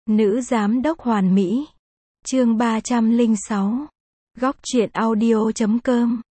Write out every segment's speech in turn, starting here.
Nữ giám đốc hoàn mỹ. Chương 306. Góc truyện audio.com.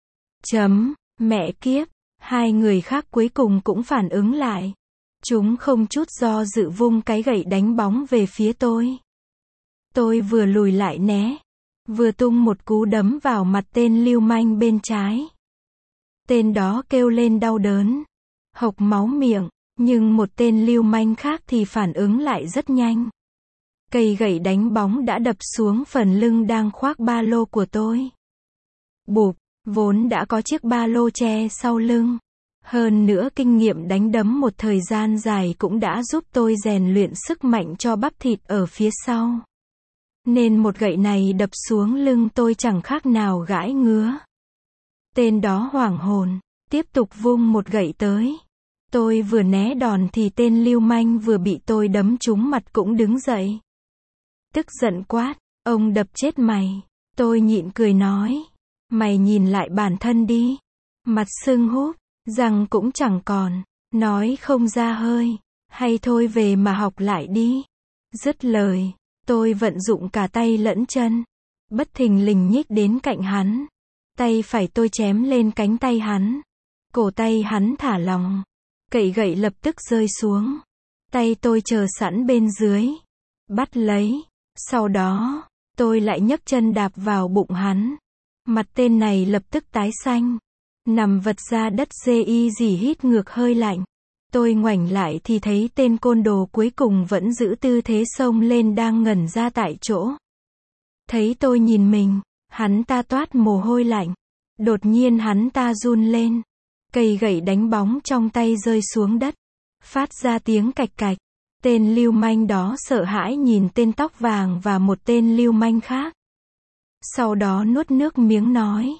Mẹ kiếp, hai người khác cuối cùng cũng phản ứng lại. Chúng không chút do dự vung cái gậy đánh bóng về phía tôi. Tôi vừa lùi lại né, vừa tung một cú đấm vào mặt tên lưu manh bên trái. Tên đó kêu lên đau đớn, hộc máu miệng, nhưng một tên lưu manh khác thì phản ứng lại rất nhanh. Cây gậy đánh bóng đã đập xuống phần lưng đang khoác ba lô của tôi. Bụp, vốn đã có chiếc ba lô che sau lưng. Hơn nữa kinh nghiệm đánh đấm một thời gian dài cũng đã giúp tôi rèn luyện sức mạnh cho bắp thịt ở phía sau. Nên một gậy này đập xuống lưng tôi chẳng khác nào gãi ngứa. Tên đó hoảng hồn, tiếp tục vung một gậy tới. Tôi vừa né đòn thì tên lưu manh vừa bị tôi đấm trúng mặt cũng đứng dậy. Tức giận quát, ông đập chết mày. Tôi nhịn cười nói, mày nhìn lại bản thân đi. Mặt sưng húp, răng cũng chẳng còn, nói không ra hơi. Hay thôi về mà học lại đi. Dứt lời, tôi vận dụng cả tay lẫn chân. Bất thình lình nhích đến cạnh hắn. Tay phải tôi chém lên cánh tay hắn. Cổ tay hắn thả lỏng. Cậy gậy lập tức rơi xuống. Tay tôi chờ sẵn bên dưới. Bắt lấy. Sau đó, tôi lại nhấc chân đạp vào bụng hắn. Mặt tên này lập tức tái xanh. Nằm vật ra đất dì hít ngược hơi lạnh. Tôi ngoảnh lại thì thấy tên côn đồ cuối cùng vẫn giữ tư thế xông lên đang ngẩn ra tại chỗ. Thấy tôi nhìn mình, hắn ta toát mồ hôi lạnh. Đột nhiên hắn ta run lên. Cây gậy đánh bóng trong tay rơi xuống đất. Phát ra tiếng cạch cạch. Tên lưu manh đó sợ hãi nhìn tên tóc vàng và một tên lưu manh khác. Sau đó nuốt nước miếng nói.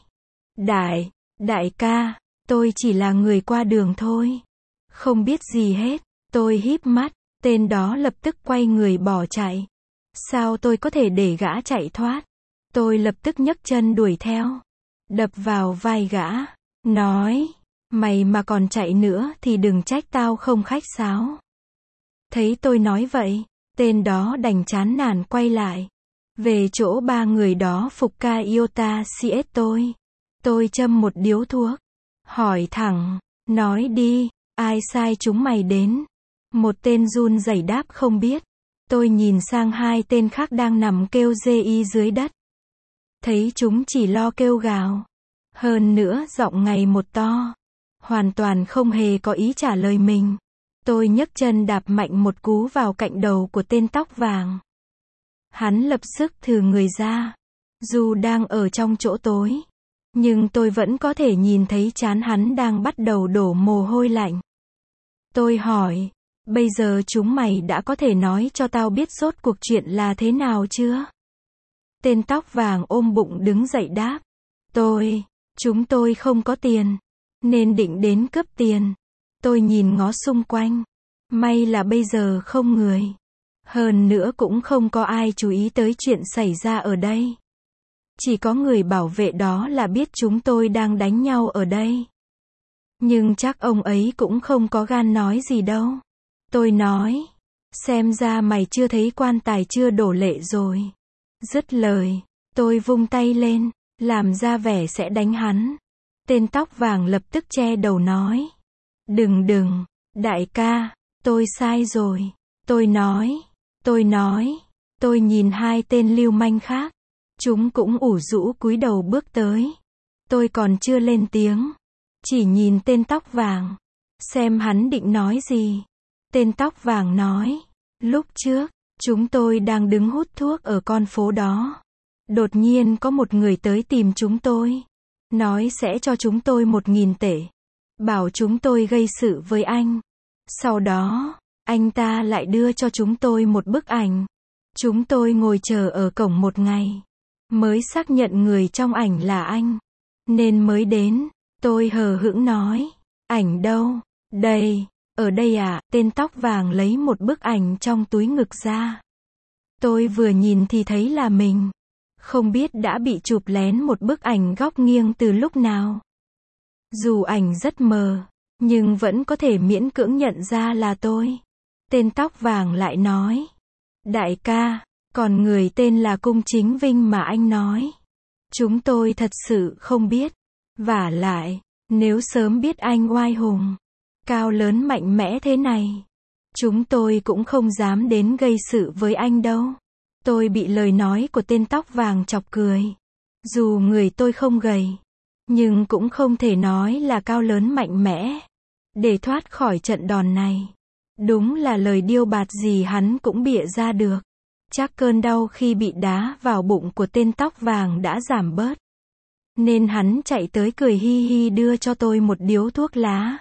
Đại ca, tôi chỉ là người qua đường thôi. Không biết gì hết. Tôi híp mắt, tên đó lập tức quay người bỏ chạy. Sao tôi có thể để gã chạy thoát? Tôi lập tức nhấc chân đuổi theo. Đập vào vai gã. Nói, mày mà còn chạy nữa thì đừng trách tao không khách sáo. Thấy tôi nói vậy, tên đó đành chán nản quay lại. Về chỗ ba người đó phục ca iota CS tôi. Tôi châm một điếu thuốc. Hỏi thẳng, nói đi, ai sai chúng mày đến? Một tên run rẩy đáp không biết. Tôi nhìn sang hai tên khác đang nằm kêu rê dưới đất. Thấy chúng chỉ lo kêu gào. Hơn nữa giọng ngày một to. Hoàn toàn không hề có ý trả lời mình. Tôi nhấc chân đạp mạnh một cú vào cạnh đầu của tên tóc vàng. Hắn lập tức thừ người ra. Dù đang ở trong chỗ tối, nhưng tôi vẫn có thể nhìn thấy trán hắn đang bắt đầu đổ mồ hôi lạnh. Tôi hỏi, bây giờ chúng mày đã có thể nói cho tao biết rốt cuộc chuyện là thế nào chưa? Tên tóc vàng ôm bụng đứng dậy đáp. Chúng tôi không có tiền, nên định đến cướp tiền. Tôi nhìn ngó xung quanh. May là bây giờ không người. Hơn nữa cũng không có ai chú ý tới chuyện xảy ra ở đây. Chỉ có người bảo vệ đó là biết chúng tôi đang đánh nhau ở đây. Nhưng chắc ông ấy cũng không có gan nói gì đâu. Tôi nói, xem ra mày chưa thấy quan tài chưa đổ lệ rồi. Dứt lời, tôi vung tay lên, làm ra vẻ sẽ đánh hắn. Tên tóc vàng lập tức che đầu nói. Đừng, đại ca, tôi sai rồi. Tôi nhìn hai tên lưu manh khác. Chúng cũng ủ rũ cúi đầu bước tới. Tôi còn chưa lên tiếng. Chỉ nhìn tên tóc vàng. Xem hắn định nói gì. Tên tóc vàng nói. Lúc trước, chúng tôi đang đứng hút thuốc ở con phố đó. Đột nhiên có một người tới tìm chúng tôi. Nói sẽ cho chúng tôi 1.000 tệ. Bảo chúng tôi gây sự với anh. Sau đó, anh ta lại đưa cho chúng tôi một bức ảnh. Chúng tôi ngồi chờ ở cổng một ngày. Mới xác nhận người trong ảnh là anh. Nên mới đến. Tôi hờ hững nói. Ảnh đâu? Đây. Ở đây à? Tên tóc vàng lấy một bức ảnh trong túi ngực ra. Tôi vừa nhìn thì thấy là mình. Không biết đã bị chụp lén một bức ảnh góc nghiêng từ lúc nào. Dù ảnh rất mờ, nhưng vẫn có thể miễn cưỡng nhận ra là tôi. Tên tóc vàng lại nói. Đại ca, còn người tên là Cung Chính Vinh mà anh nói. Chúng tôi thật sự không biết. Vả lại, nếu sớm biết anh oai hùng, cao lớn mạnh mẽ thế này, chúng tôi cũng không dám đến gây sự với anh đâu. Tôi bị lời nói của tên tóc vàng chọc cười. Dù người tôi không gầy, nhưng cũng không thể nói là cao lớn mạnh mẽ. Để thoát khỏi trận đòn này, đúng là lời điêu bạt gì hắn cũng bịa ra được. Chắc cơn đau khi bị đá vào bụng của tên tóc vàng đã giảm bớt, nên hắn chạy tới cười hi hi đưa cho tôi một điếu thuốc lá.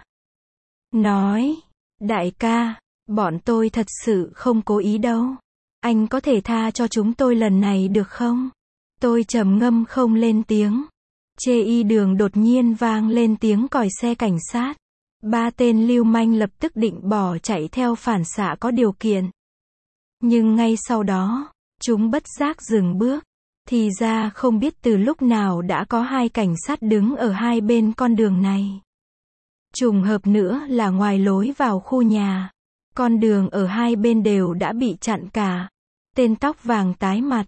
Nói, đại ca, bọn tôi thật sự không cố ý đâu. Anh có thể tha cho chúng tôi lần này được không? Tôi trầm ngâm không lên tiếng. Trên đường đột nhiên vang lên tiếng còi xe cảnh sát. 3 tên lưu manh lập tức định bỏ chạy theo phản xạ có điều kiện. Nhưng ngay sau đó, chúng bất giác dừng bước. Thì ra không biết từ lúc nào đã có 2 cảnh sát đứng ở hai bên con đường này. Trùng hợp nữa là ngoài lối vào khu nhà, con đường ở hai bên đều đã bị chặn cả. Tên tóc vàng tái mặt.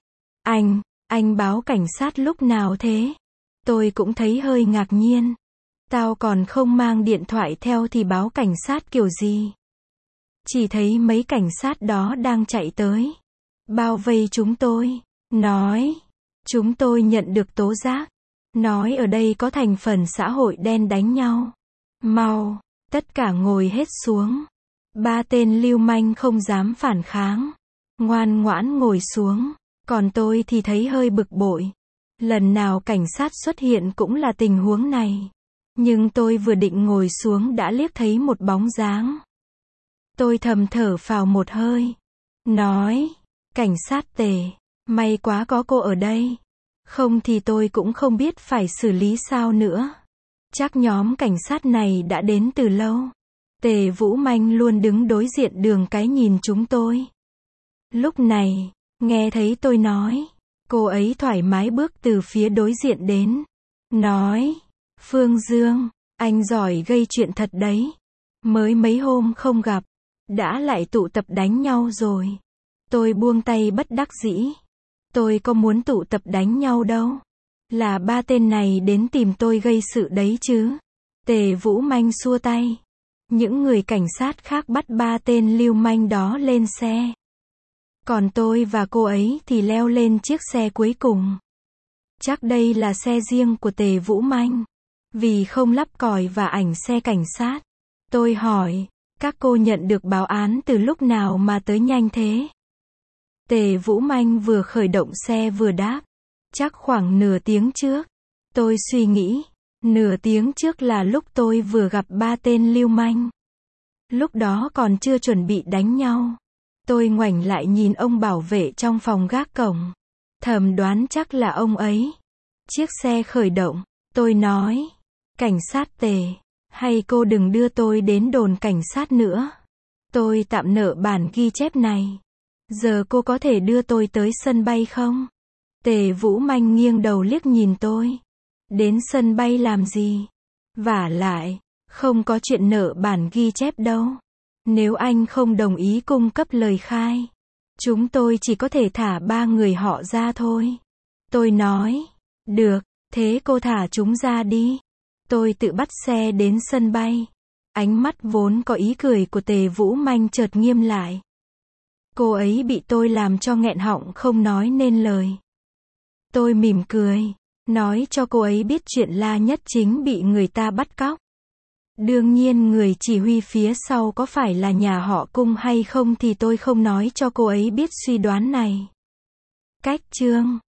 Anh báo cảnh sát lúc nào thế? Tôi cũng thấy hơi ngạc nhiên. Tao còn không mang điện thoại theo thì báo cảnh sát kiểu gì? Chỉ thấy mấy cảnh sát đó đang chạy tới, bao vây chúng tôi, nói, chúng tôi nhận được tố giác, nói ở đây có thành phần xã hội đen đánh nhau. Mau, tất cả ngồi hết xuống. 3 tên lưu manh không dám phản kháng, ngoan ngoãn ngồi xuống, còn tôi thì thấy hơi bực bội. Lần nào cảnh sát xuất hiện cũng là tình huống này. Nhưng tôi vừa định ngồi xuống đã liếc thấy một bóng dáng. Tôi thầm thở phào một hơi, nói, cảnh sát Tề, may quá có cô ở đây. Không thì tôi cũng không biết phải xử lý sao nữa. Chắc nhóm cảnh sát này đã đến từ lâu. Tề Vũ Manh luôn đứng đối diện đường cái nhìn chúng tôi. Lúc này, nghe thấy tôi nói, cô ấy thoải mái bước từ phía đối diện đến. Nói, Phương Dương, anh giỏi gây chuyện thật đấy. Mới mấy hôm không gặp, đã lại tụ tập đánh nhau rồi. Tôi buông tay bất đắc dĩ. Tôi có muốn tụ tập đánh nhau đâu. Là 3 tên này đến tìm tôi gây sự đấy chứ. Tề Vũ Manh xua tay. Những người cảnh sát khác bắt 3 tên lưu manh đó lên xe. Còn tôi và cô ấy thì leo lên chiếc xe cuối cùng. Chắc đây là xe riêng của Tề Vũ Manh. Vì không lắp còi và ảnh xe cảnh sát. Tôi hỏi, các cô nhận được báo án từ lúc nào mà tới nhanh thế? Tề Vũ Manh vừa khởi động xe vừa đáp, chắc khoảng nửa tiếng trước. Tôi suy nghĩ, nửa tiếng trước là lúc tôi vừa gặp 3 tên lưu manh. Lúc đó còn chưa chuẩn bị đánh nhau. Tôi ngoảnh lại nhìn ông bảo vệ trong phòng gác cổng. Thầm đoán chắc là ông ấy. Chiếc xe khởi động, tôi nói, cảnh sát Tề, hay cô đừng đưa tôi đến đồn cảnh sát nữa. Tôi tạm nợ bản ghi chép này. Giờ cô có thể đưa tôi tới sân bay không? Tề Vũ Manh nghiêng đầu liếc nhìn tôi. Đến sân bay làm gì? Vả lại, không có chuyện nợ bản ghi chép đâu. Nếu anh không đồng ý cung cấp lời khai, chúng tôi chỉ có thể thả 3 người họ ra thôi. Tôi nói, được, thế cô thả chúng ra đi. Tôi tự bắt xe đến sân bay. Ánh mắt vốn có ý cười của Tề Vũ Manh chợt nghiêm lại. Cô ấy bị tôi làm cho nghẹn họng không nói nên lời. Tôi mỉm cười, nói cho cô ấy biết chuyện La Nhất Chính bị người ta bắt cóc. Đương nhiên người chỉ huy phía sau có phải là nhà họ Cung hay không thì tôi không nói cho cô ấy biết suy đoán này. Cách chương